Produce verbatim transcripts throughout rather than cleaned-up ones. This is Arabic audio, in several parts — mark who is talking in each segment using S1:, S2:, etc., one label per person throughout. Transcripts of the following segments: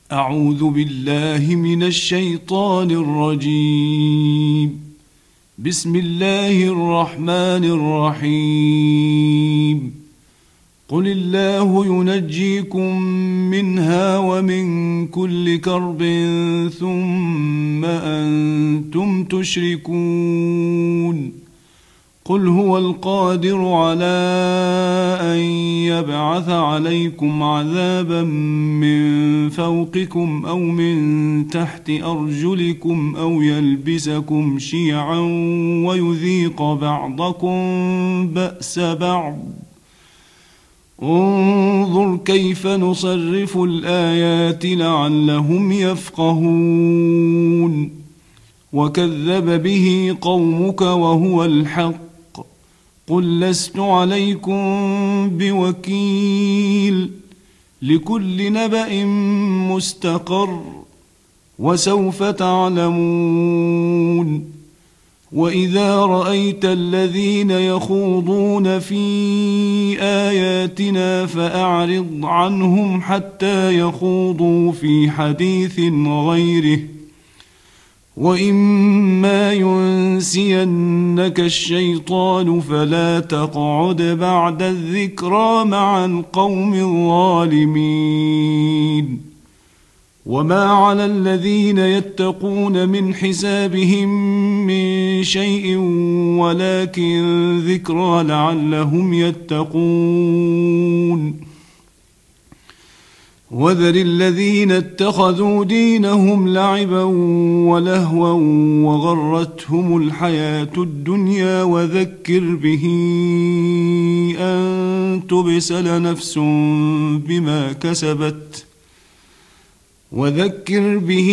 S1: أعوذ بالله من الشيطان الرجيم. بسم الله الرحمن الرحيم. قل الله ينجيكم منها ومن كل كرب ثم أنتم تشركون. قل هو القادر على أن يبعث عليكم عذابا من فوقكم أو من تحت أرجلكم أو يلبسكم شيعا ويذيق بعضكم بأس بعض. انظر كيف نصرف الآيات لعلهم يفقهون. وكذب به قومك وهو الحق. قل لست عليكم بوكيل. لكل نبأ مستقر وسوف تعلمون. وإذا رأيت الذين يخوضون في آياتنا فأعرض عنهم حتى يخوضوا في حديث غيره. وإما ينسينك الشيطان فلا تقعد بعد الذكرى مع القوم الظالمين. وما على الذين يتقون من حسابهم من شيء ولكن ذكرى لعلهم يتقون. وذر الذين اتخذوا دينهم لعبا ولهوا وغرتهم الحياة الدنيا وذكر به أن تبسل نفس بما كسبت وذكر به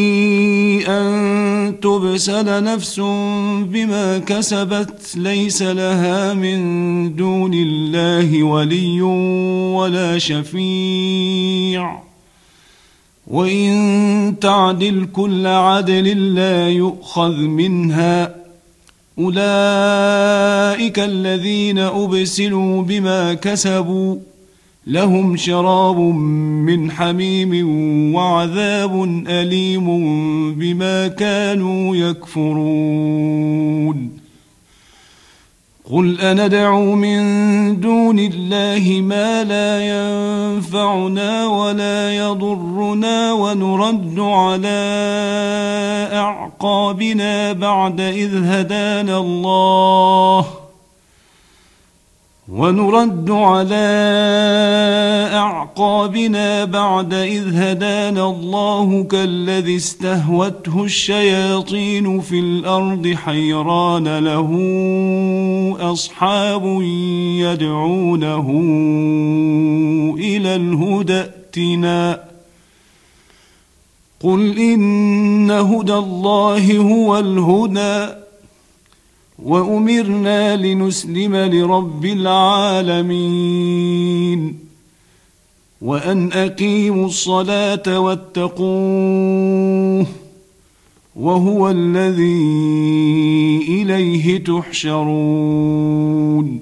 S1: أن تبسل نفس بما كسبت ليس لها من دون الله ولي ولا شفيع. وإن تعدل كل عدل لا يؤخذ منها. أولئك الذين أبسلوا بما كسبوا لهم شراب من حميم وعذاب أليم بما كانوا يكفرون. قل أندعو من دون الله ما لا ينفعنا ولا يضرنا ونرد على أعقابنا بعد إذ هدانا الله ونرد على أعقابنا بعد إذ هدانا الله كالذي استهوته الشياطين في الأرض حيران له أصحاب يدعونه إلى الهدى ائتنا. قل إن هدى الله هو الهدى وأمرنا لنسلم لرب العالمين. وأن أقيموا الصلاة واتقوه وهو الذي إليه تحشرون.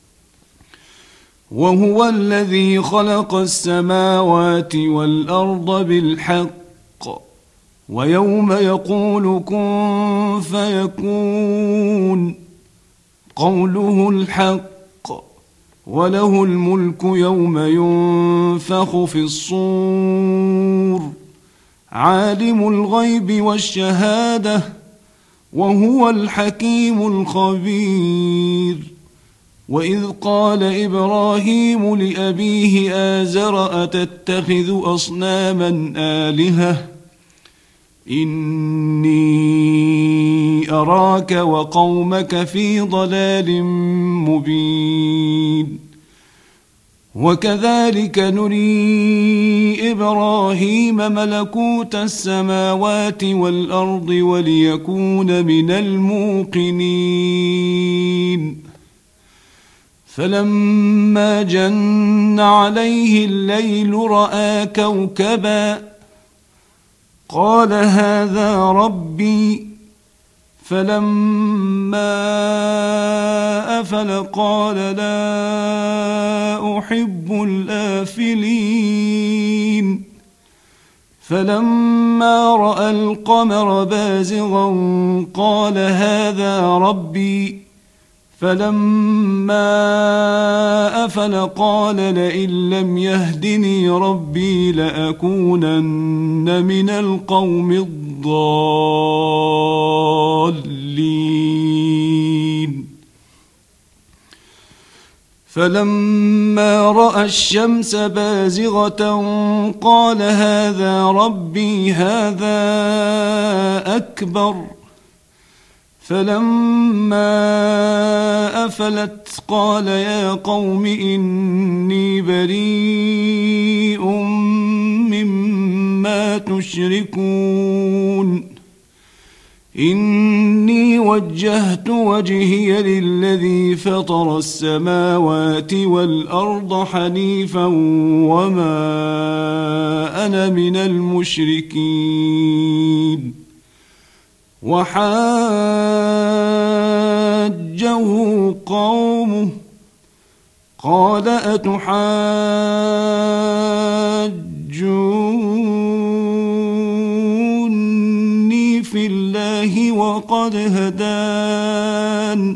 S1: وهو الذي خلق السماوات والأرض بالحق ويوم يقول كن فيكون قوله الحق وله الملك يوم ينفخ في الصور عالم الغيب والشهادة وهو الحكيم الخبير. وإذ قال إبراهيم لأبيه آزر أتتخذ أصناما آلهة إني أراك وقومك في ضلال مبين. وكذلك نري إبراهيم ملكوت السماوات والأرض وليكون من الموقنين. فلما جن عليه الليل رأى كوكبا قال هذا ربي. فلما أفل قال لا أحب الآفلين. فلما رأى القمر بازغا قال هذا ربي فلما أفل قال لئن لم يهدني ربي لأكونن من القوم الضالين فلما رأى الشمس بازغة قال هذا ربي هذا أكبر فلما أفلت قال يا قوم إني بريء مما تشركون إني وجهت وجهي للذي فطر السماوات والأرض حنيفا وما أنا من المشركين وحاجه قومه قال أتحاجوني في الله وقد هدان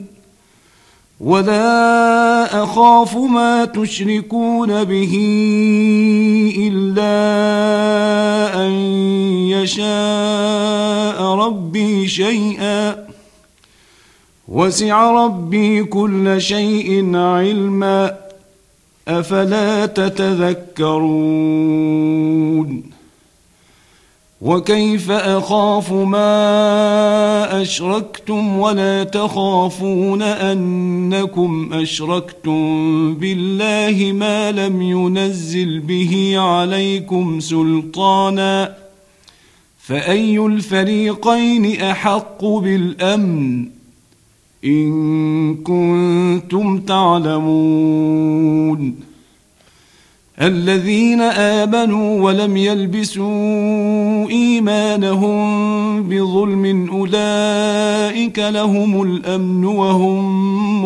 S1: ولا أخاف ما تشركون به إلا أن يشاء ربي شيئا وسع ربي كل شيء علما أفلا تتذكرون وكيف أخاف ما أشركتم ولا تخافون أنكم أشركتم بالله ما لم ينزل به عليكم سلطانا فأي الفريقين أحق بالأمن إن كنتم تعلمون الذين آمنوا ولم يلبسوا إيمانهم بظلم أولئك لهم الأمن وهم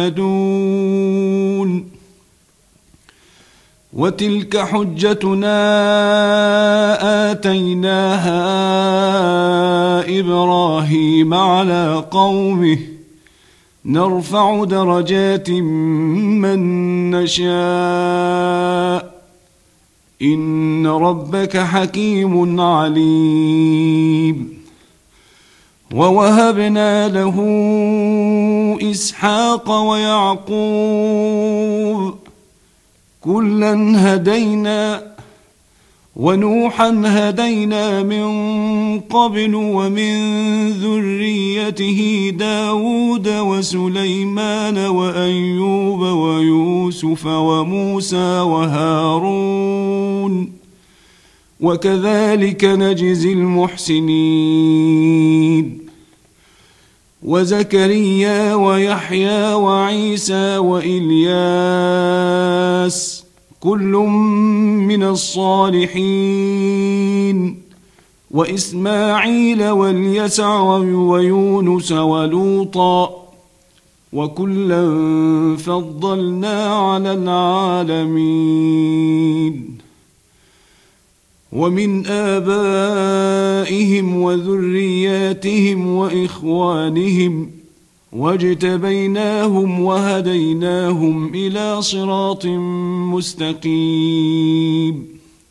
S1: مهتدون وتلك حجتنا آتيناها إبراهيم على قومه نرفع درجات من نشاء إن ربك حكيم عليم ووهبنا له إسحاق ويعقوب كلا هدينا ونوحا هدينا من قبل ومن ذريته داود وسليمان وأيوب ويوسف وموسى وهارون وكذلك نجزي المحسنين وزكريا ويحيى وعيسى وإلياس كل من الصالحين وإسماعيل واليسع ويونس ولوطا وكلا فضلنا على العالمين ومن آبائهم وذرياتهم وإخوانهم واجتبيناهم وهديناهم إلى صراط مستقيم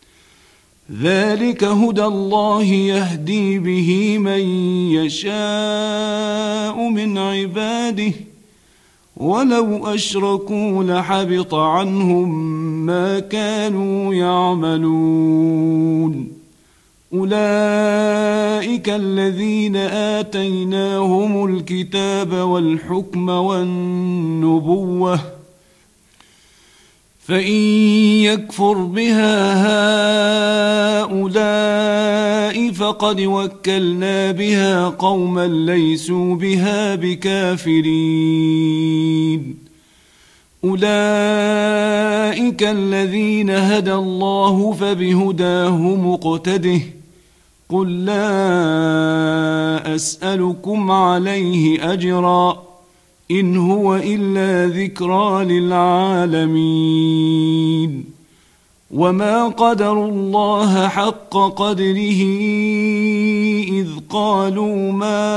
S1: ذلك هدى الله يهدي به من يشاء من عباده ولو أشركوا لحبط عنهم ما كانوا يعملون أولئك الذين آتيناهم الكتاب والحكم والنبوة فإن يكفر بها هؤلاء فقد وكلنا بها قوما ليسوا بها بكافرين أولئك الذين هدى الله فبهداه مقتده قل لا أسألكم عليه أجرا إن هو إلا ذكرى للعالمين وما قدروا الله حق قدره إذ قالوا ما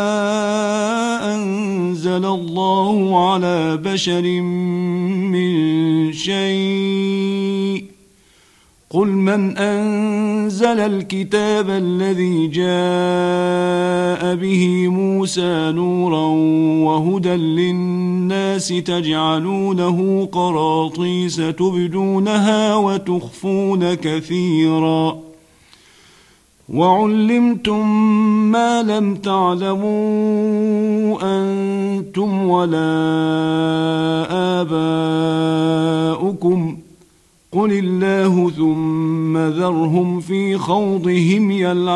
S1: أنزل الله على بشر من شيء قل من أنزل الكتاب الذي جاء به موسى نورا وهدى للناس تجعلونه قراطيس تبدونها وتخفون كثيرا وعلمتم ما لم تعلموا أنتم ولا آباؤكم قل الله ثم ذرهم في خوضهم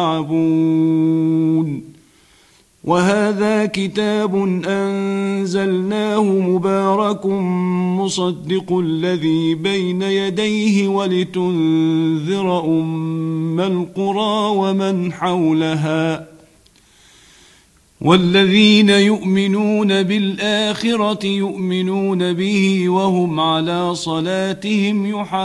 S1: يلعبون وهذا كتاب أنزلناه مبارك مصدق الذي بين يديه ولتنذر أم القرى ومن حولها والذين يؤمنون بالآخرة يؤمنون به وهم على صلاتهم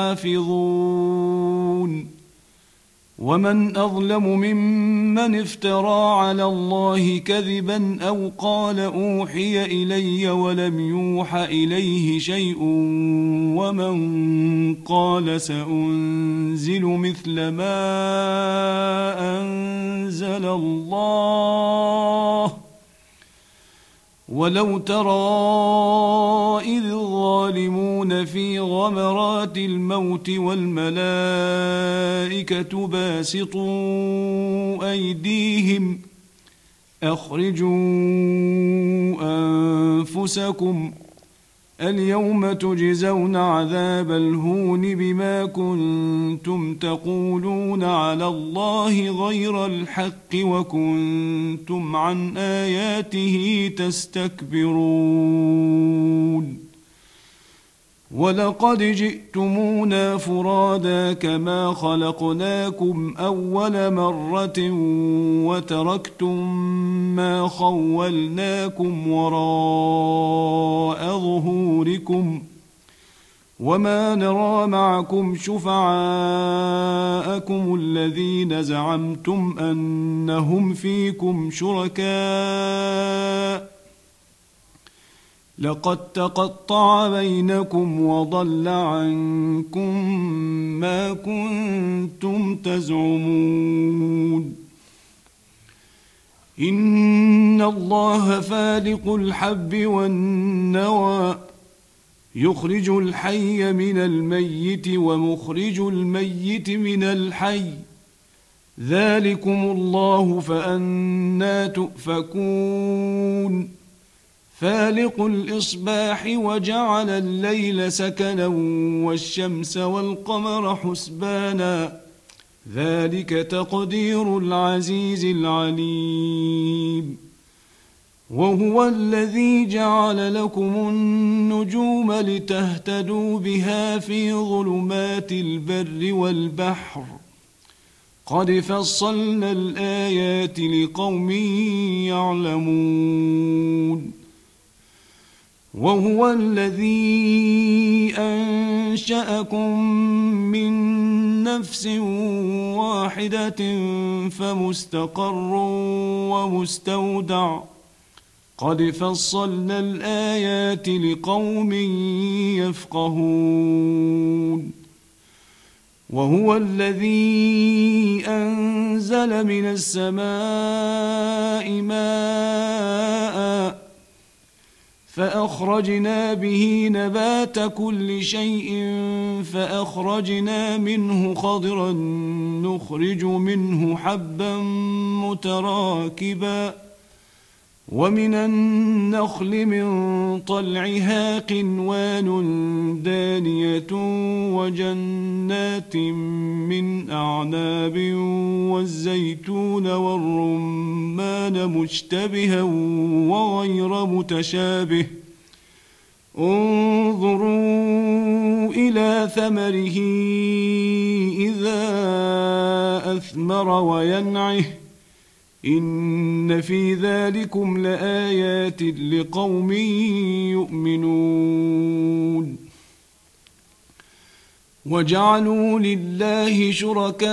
S1: يحافظون ومن أظلم ممن افترى على الله كذبا أو قال أوحي إلي ولم يوح إليه شيء ومن قال سأنزل مثل ما أنزل الله ولو ترى إذ الظالمون في غمرات الموت والملائكة باسطوا أيديهم أخرجوا أنفسكم اليوم تجزون عذاب الهون بما كنتم تقولون على الله غير الحق وكنتم عن آياته تستكبرون ولقد جئتمونا فرادا كما خلقناكم أول مرة وتركتم ما خولناكم وراء ظهوركم وما نرى معكم شفعاءكم الذين زعمتم أنهم فيكم شركاء لقد تقطع بينكم وضل عنكم ما كنتم تزعمون إن الله فالق الحب والنوى يخرج الحي من الميت ومخرج الميت من الحي ذلكم الله فأنى تؤفكون فالق الإصباح وجعل الليل سكنا والشمس والقمر حسبانا ذلك تقدير العزيز العليم وهو الذي جعل لكم النجوم لتهتدوا بها في ظلمات البر والبحر قد فصلنا الآيات لقوم يعلمون وهو الذي أنشأكم من نفس واحدة فمستقر ومستودع قد فصلنا الآيات لقوم يفقهون وهو الذي أنزل من السماء ماء فأخرجنا به نبات كل شيء فأخرجنا منه خضرا نخرج منه حبا متراكبا ومن النخل من طلعها قنوان دانية وجنات من أعناب والزيتون والرمان مشتبها وغير متشابه انظروا إلى ثمره إذا أثمر وينعه إن في ذلكم لآيات لقوم يؤمنون وجعلوا لله شركاء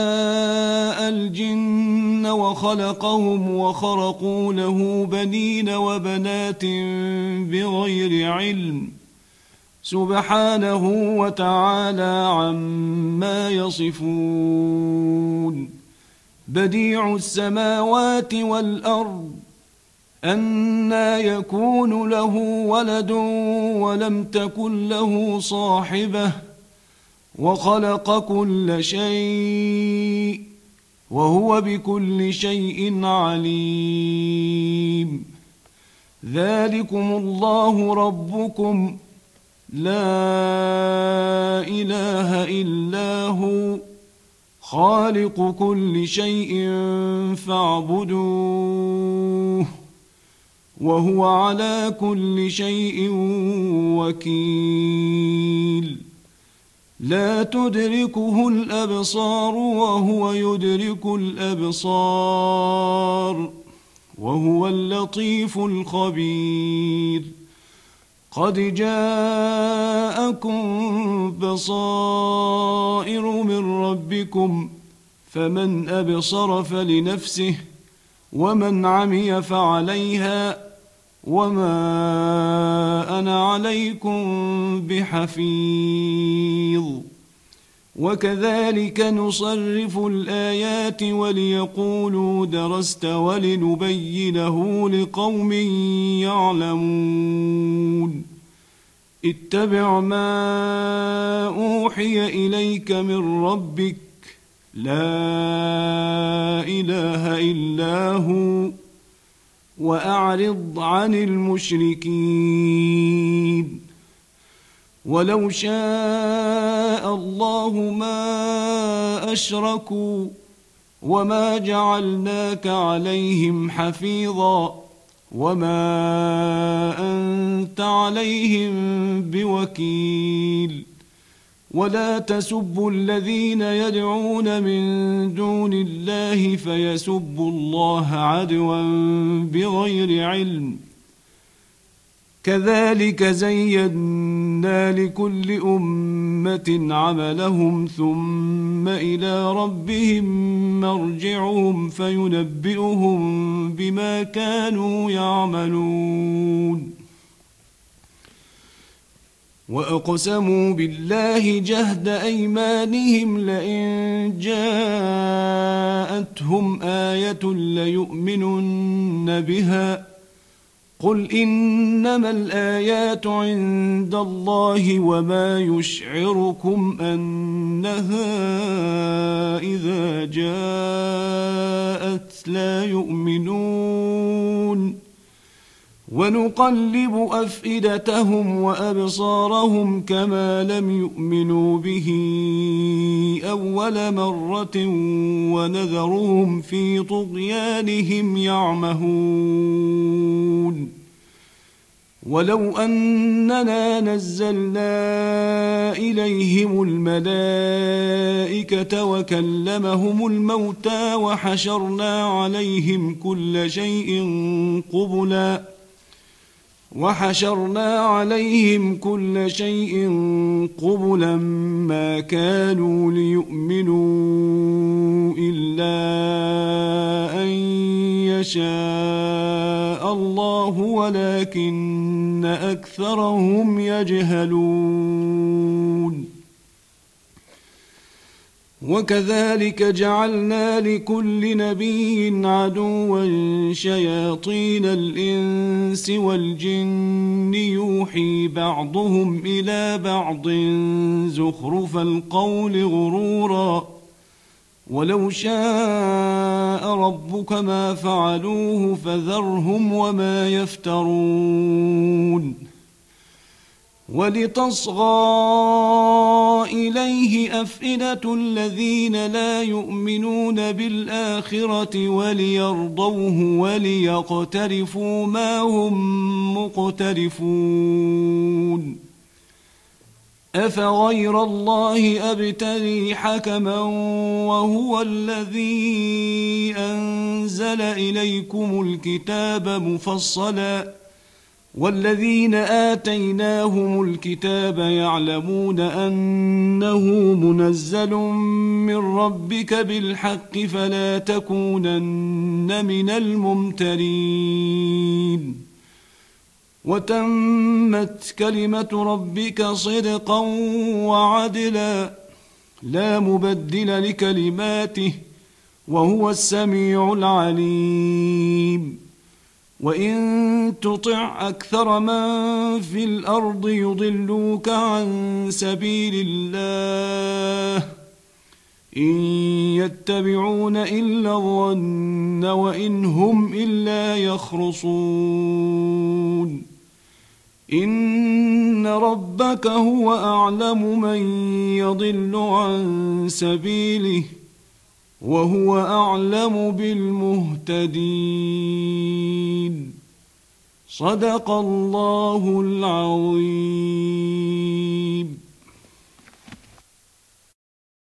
S1: الجن وخلقهم وخرقوا له بنين وبنات بغير علم سبحانه وتعالى عما يصفون. بديع السماوات والأرض أنى يكون له ولد ولم تكن له صاحبة وخلق كل شيء وهو بكل شيء عليم. ذلكم الله ربكم لا إله إلا هو خالق كل شيء فاعبدوه وهو على كل شيء وكيل. لا تدركه الأبصار وهو يدرك الأبصار وهو اللطيف الخبير. قد جاءكم بصائر من ربكم فمن أبصر فلنفسه ومن عمي فعليها وما أنا عليكم بحفيظ. وكذلك نصرف الآيات وليقولوا درست ولنبينه لقوم يعلمون. اتبع ما أوحي إليك من ربك لا إله إلا هو وأعرض عن المشركين. ولو شاء الله ما أشركوا وما جعلناك عليهم حفيظا وما أنت عليهم بوكيل. ولا تسبوا الذين يدعون من دون الله فيسبوا الله عدوا بغير علم. كذلك زينا لكل أمة عملهم ثم إلى ربهم مرجعهم فينبئهم بما كانوا يعملون. وأقسموا بالله جهد أيمانهم لئن جاءتهم آية ليؤمنن بها قل إنما الآيات عند الله وما يشعركم أنها إذا جاءت لا يؤمنون. ونقلب أفئدتهم وأبصارهم كما لم يؤمنوا به أول مرة ونذرهم في طغيانهم يعمهون. ولو أننا نزلنا إليهم الملائكة وكلمهم الموتى وحشرنا عليهم كل شيء قبلا وحشرنا عليهم كل شيء قبلا ما كانوا ليؤمنوا إلا أن يشاء الله ولكن أكثرهم يجهلون. وكذلك جعلنا لكل نبي عدوا شياطين الإنس والجن يوحي بعضهم إلى بعض زخرف القول غرورا ولو شاء ربك ما فعلوه فذرهم وما يفترون. ولتصغى إليه أفئدة الذين لا يؤمنون بالآخرة وليرضوه وليقترفوا ما هم مقترفون. أفغير الله أبتغي حكما وهو الذي أنزل إليكم الكتاب مفصلا والذين آتيناهم الكتاب يعلمون أنه منزل من ربك بالحق فلا تكونن من الممترين وتمت كلمة ربك صدقا وعدلا لا مبدل لكلماته وهو السميع العليم وإن تطع أكثر من في الأرض يضلوك عن سبيل الله إن يتبعون إلا الظن وإن هم إلا يخرصون إن ربك هو أعلم من يضل عن سبيله وهو أعلم بالمهتدين صدق الله العظيم.